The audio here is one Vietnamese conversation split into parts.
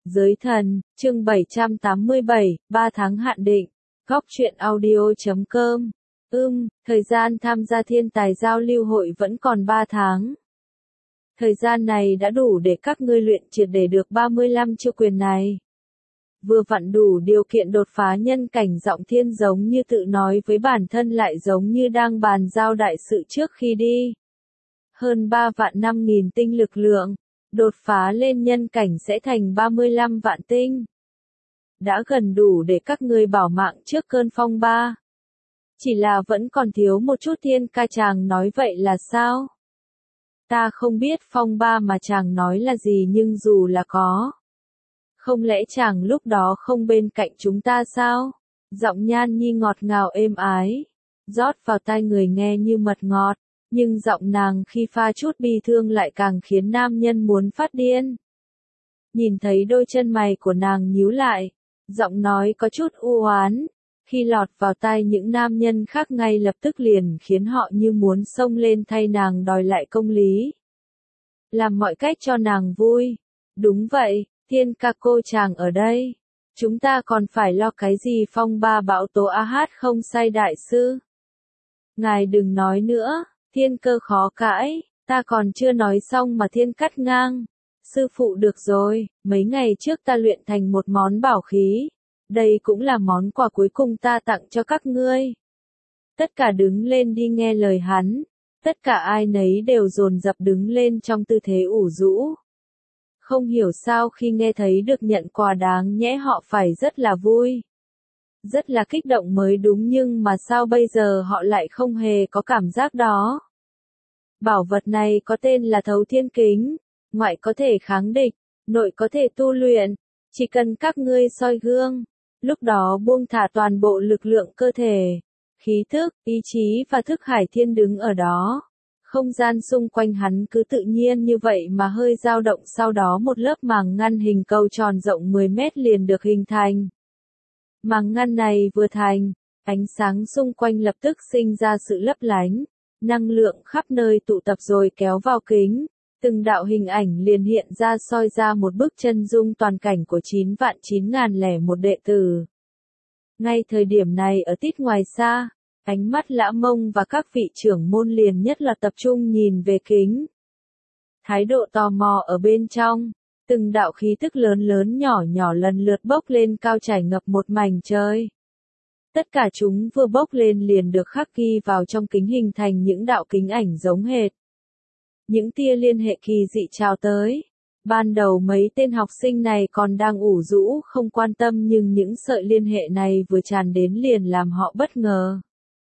Giới thần, chương 787, 3 tháng hạn định. Góc truyện audio.com. Thời gian tham gia thiên tài giao lưu hội vẫn còn 3 tháng. Thời gian này đã đủ để các ngươi luyện triệt để được 35 chiêu quyền này. Vừa vặn đủ điều kiện đột phá nhân cảnh giọng thiên giống như tự nói với bản thân lại giống như đang bàn giao đại sự trước khi đi. Hơn 3 vạn 5.000 tinh lực lượng. Đột phá lên nhân cảnh sẽ thành 35 vạn tinh. Đã gần đủ để các ngươi bảo mạng trước cơn phong ba. Chỉ là vẫn còn thiếu một chút thiên ca chàng nói vậy là sao? Ta không biết phong ba mà chàng nói là gì nhưng dù là có. Không lẽ chàng lúc đó không bên cạnh chúng ta sao? Giọng Nhan Nhi ngọt ngào êm ái. Rót vào tai người nghe như mật ngọt. Nhưng giọng nàng khi pha chút bi thương lại càng khiến nam nhân muốn phát điên. Nhìn thấy đôi chân mày của nàng nhíu lại, giọng nói có chút u oán, khi lọt vào tai những nam nhân khác ngay lập tức liền khiến họ như muốn xông lên thay nàng đòi lại công lý. Làm mọi cách cho nàng vui. Đúng vậy, thiên ca cô chàng ở đây. Chúng ta còn phải lo cái gì phong ba bão tố a hát không sai đại sư. Ngài đừng nói nữa. Thiên cơ khó cãi, ta còn chưa nói xong mà thiên cắt ngang. Sư phụ được rồi, mấy ngày trước ta luyện thành một món bảo khí. Đây cũng là món quà cuối cùng ta tặng cho các ngươi. Tất cả đứng lên đi nghe lời hắn. Tất cả ai nấy đều dồn dập đứng lên trong tư thế ủ rũ. Không hiểu sao khi nghe thấy được nhận quà đáng nhẽ họ phải rất là vui. Rất là kích động mới đúng nhưng mà sao bây giờ họ lại không hề có cảm giác đó. Bảo vật này có tên là Thấu Thiên Kính, ngoại có thể kháng địch, nội có thể tu luyện, chỉ cần các ngươi soi gương, lúc đó buông thả toàn bộ lực lượng cơ thể, khí thức, ý chí và thức hải thiên đứng ở đó. Không gian xung quanh hắn cứ tự nhiên như vậy mà hơi dao động sau đó một lớp màng ngăn hình cầu tròn rộng 10 mét liền được hình thành. Màng ngăn này vừa thành, ánh sáng xung quanh lập tức sinh ra sự lấp lánh. Năng lượng khắp nơi tụ tập rồi kéo vào kính, từng đạo hình ảnh liền hiện ra soi ra một bức chân dung toàn cảnh của 9.901 đệ tử. Ngay thời điểm này ở tít ngoài xa, ánh mắt Lã Mông và các vị trưởng môn liền nhất là tập trung nhìn về kính. Thái độ tò mò ở bên trong, từng đạo khí tức lớn lớn nhỏ nhỏ lần lượt bốc lên cao trải ngập một mảnh trời. Tất cả chúng vừa bốc lên liền được khắc ghi vào trong kính hình thành những đạo kính ảnh giống hệt. Những tia liên hệ kỳ dị chào tới. Ban đầu mấy tên học sinh này còn đang ủ rũ không quan tâm nhưng những sợi liên hệ này vừa tràn đến liền làm họ bất ngờ.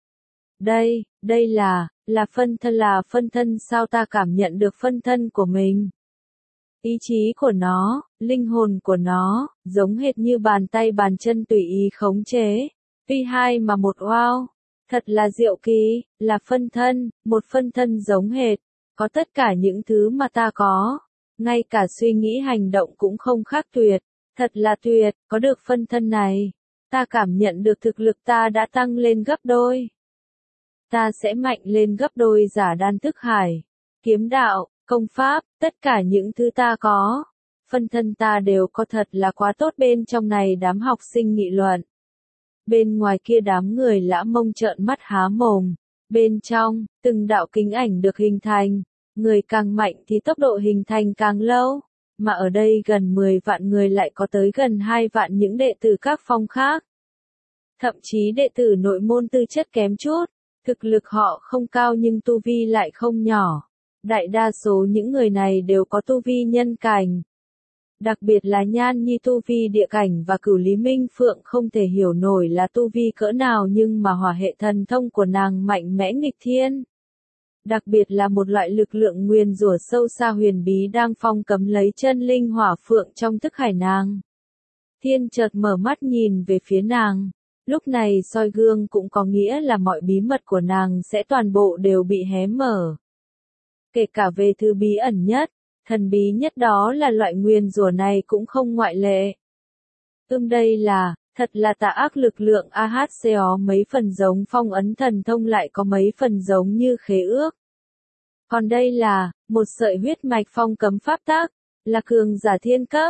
Đây là phân thân sao ta cảm nhận được phân thân của mình. Ý chí của nó, linh hồn của nó, giống hệt như bàn tay bàn chân tùy ý khống chế. Tuy hai mà một wow, thật là diệu kỳ, là phân thân, một phân thân giống hệt, có tất cả những thứ mà ta có, ngay cả suy nghĩ hành động cũng không khác tuyệt, thật là tuyệt, có được phân thân này, ta cảm nhận được thực lực ta đã tăng lên gấp đôi. Ta sẽ mạnh lên gấp đôi giả đan thức hải, kiếm đạo, công pháp, tất cả những thứ ta có, phân thân ta đều có thật là quá tốt bên trong này đám học sinh nghị luận. Bên ngoài kia đám người Lã Mông trợn mắt há mồm. Bên trong, từng đạo kính ảnh được hình thành. Người càng mạnh thì tốc độ hình thành càng lâu. Mà ở đây gần 10 vạn người lại có tới gần 2 vạn những đệ tử các phong khác. Thậm chí đệ tử nội môn tư chất kém chút. Thực lực họ không cao nhưng tu vi lại không nhỏ. Đại đa số những người này đều có tu vi nhân cảnh. Đặc biệt là Nhan Nhi tu vi địa cảnh và Cửu Lý Minh Phượng không thể hiểu nổi là tu vi cỡ nào nhưng mà hỏa hệ thần thông của nàng mạnh mẽ nghịch thiên. Đặc biệt là một loại lực lượng nguyền rủa sâu xa huyền bí đang phong cấm lấy chân linh hỏa phượng trong thức hải nàng. Thiên chợt mở mắt nhìn về phía nàng. Lúc này soi gương cũng có nghĩa là mọi bí mật của nàng sẽ toàn bộ đều bị hé mở. Kể cả về thứ bí ẩn nhất. Thần bí nhất đó là loại nguyền rủa này cũng không ngoại lệ. Đây là, thật là tà ác lực lượng AHCO mấy phần giống phong ấn thần thông lại có mấy phần giống như khế ước. Còn đây là, một sợi huyết mạch phong cấm pháp tắc, là cường giả thiên cấp,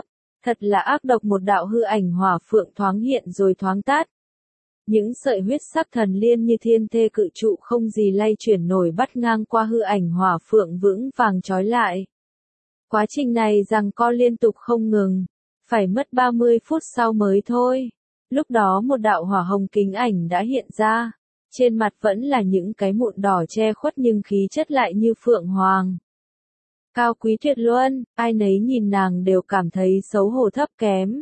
Thật là ác độc, một đạo hư ảnh hỏa phượng thoáng hiện rồi thoáng tát. Những sợi huyết sắc thần liên như thiên thê cự trụ không gì lay chuyển nổi bắt ngang qua hư ảnh hỏa phượng vững vàng trói lại. Quá trình này giằng co liên tục không ngừng, phải mất 30 phút sau mới thôi. Lúc đó một đạo hỏa hồng kính ảnh đã hiện ra, trên mặt vẫn là những cái mụn đỏ che khuất nhưng khí chất lại như phượng hoàng. Cao quý tuyệt luân, ai nấy nhìn nàng đều cảm thấy xấu hổ thấp kém.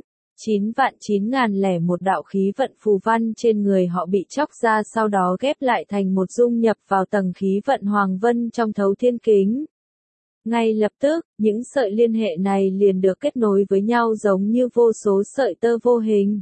9.901 đạo khí vận phù văn trên người họ bị chóc ra, sau đó ghép lại thành một dung nhập vào tầng khí vận hoàng vân trong thấu thiên kính. Ngay lập tức, những sợi liên hệ này liền được kết nối với nhau giống như vô số sợi tơ vô hình.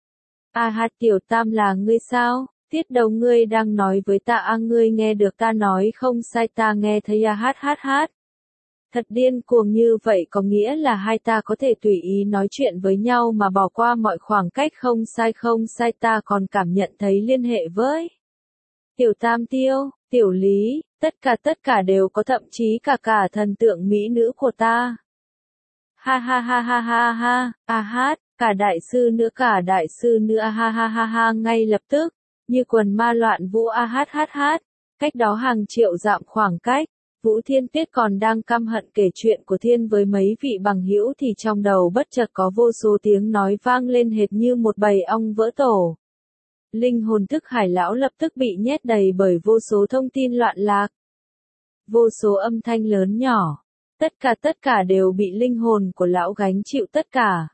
A hát, tiểu tam là ngươi sao? Tiết đầu ngươi đang nói với ta à, ngươi nghe được ta nói không sai, ta nghe thấy a hát hát hát. Thật điên cuồng, như vậy có nghĩa là hai ta có thể tùy ý nói chuyện với nhau mà bỏ qua mọi khoảng cách, không sai, ta còn cảm nhận thấy liên hệ với tiểu tam tiêu, tiểu lý, tất cả đều có, thậm chí cả thần tượng mỹ nữ của ta. Ha ha ha ha ha ha, a hát, cả đại sư nữa ha ha ha ha, ngay lập tức, như quần ma loạn vũ a hát hát hát, cách đó hàng triệu dặm khoảng cách. Vũ Thiên Tuyết còn đang căm hận kể chuyện của Thiên với mấy vị bằng hữu thì trong đầu bất chợt có vô số tiếng nói vang lên hệt như một bầy ong vỡ tổ. Linh hồn thức hải lão lập tức bị nhét đầy bởi vô số thông tin loạn lạc. Vô số âm thanh lớn nhỏ. Tất cả đều bị linh hồn của lão gánh chịu tất cả.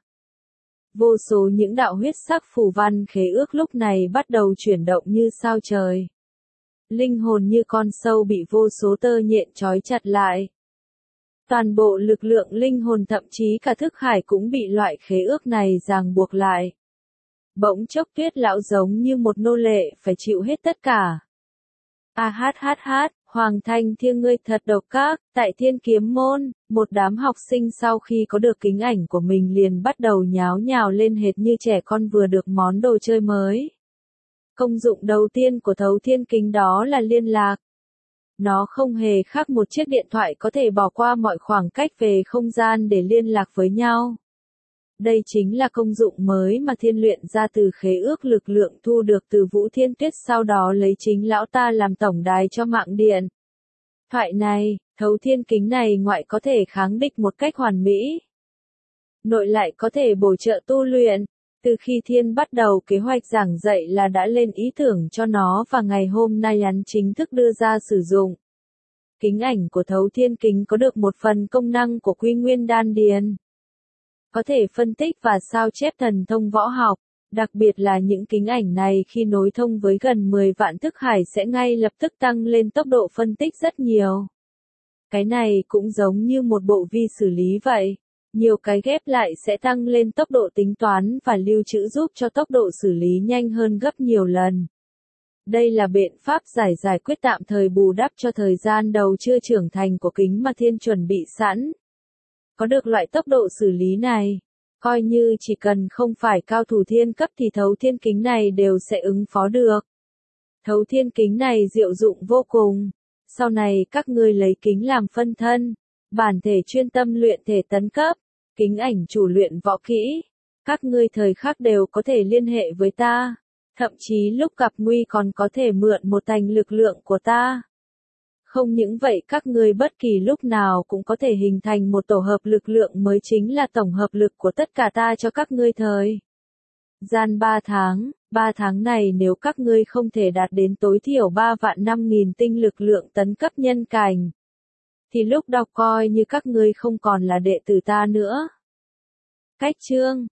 Vô số những đạo huyết sắc phù văn khế ước lúc này bắt đầu chuyển động như sao trời. Linh hồn như con sâu bị vô số tơ nhện trói chặt lại. Toàn bộ lực lượng linh hồn, thậm chí cả thức hải cũng bị loại khế ước này ràng buộc lại. Bỗng chốc Tuyết lão giống như một nô lệ phải chịu hết tất cả. A hát hát hát, Hoàng Thanh Thiêng ngươi thật độc ác. Tại Thiên Kiếm Môn, một đám học sinh sau khi có được kính ảnh của mình liền bắt đầu nháo nhào lên hệt như trẻ con vừa được món đồ chơi mới. Công dụng đầu tiên của thấu thiên kính đó là liên lạc. Nó không hề khác một chiếc điện thoại có thể bỏ qua mọi khoảng cách về không gian để liên lạc với nhau. Đây chính là công dụng mới mà Thiên luyện ra từ khế ước lực lượng thu được từ Vũ Thiên Tuyết, sau đó lấy chính lão ta làm tổng đài cho mạng điện thoại này. Thấu thiên kính này ngoại có thể kháng địch một cách hoàn mỹ, nội lại có thể bổ trợ tu luyện. Từ khi Thiên bắt đầu kế hoạch giảng dạy là đã lên ý tưởng cho nó và ngày hôm nay hắn chính thức đưa ra sử dụng. Kính ảnh của thấu thiên kính có được một phần công năng của Quy Nguyên Đan Điền. Có thể phân tích và sao chép thần thông võ học, đặc biệt là những kính ảnh này khi nối thông với gần 10 vạn thức hải sẽ ngay lập tức tăng lên tốc độ phân tích rất nhiều. Cái này cũng giống như một bộ vi xử lý vậy. Nhiều cái ghép lại sẽ tăng lên tốc độ tính toán và lưu trữ giúp cho tốc độ xử lý nhanh hơn gấp nhiều lần. Đây là biện pháp giải quyết tạm thời bù đắp cho thời gian đầu chưa trưởng thành của kính mà Thiên chuẩn bị sẵn. Có được loại tốc độ xử lý này, coi như chỉ cần không phải cao thủ thiên cấp thì thấu thiên kính này đều sẽ ứng phó được. Thấu thiên kính này diệu dụng vô cùng. Sau này các ngươi lấy kính làm phân thân, bản thể chuyên tâm luyện thể tấn cấp, kính ảnh chủ luyện võ kỹ. Các ngươi thời khắc đều có thể liên hệ với ta, thậm chí lúc gặp nguy còn có thể mượn một thành lực lượng của ta. Không những vậy, các ngươi bất kỳ lúc nào cũng có thể hình thành một tổ hợp lực lượng mới, chính là tổng hợp lực của tất cả ta cho các ngươi thời gian 3 tháng. 3 tháng này nếu các ngươi không thể đạt đến tối thiểu 3.500.000 tinh lực lượng tấn cấp nhân cảnh, thì lúc đọc coi như các ngươi không còn là đệ tử ta nữa. Cách chương